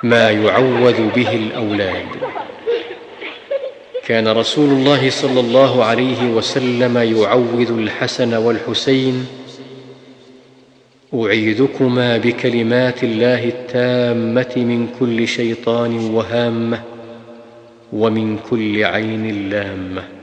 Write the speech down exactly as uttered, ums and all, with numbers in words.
ما يعوذ به الأولاد. كان رسول الله صلى الله عليه وسلم يعوذ الحسن والحسين: أعيذكما بكلمات الله التامة من كل شيطان وهامة ومن كل عين لامة.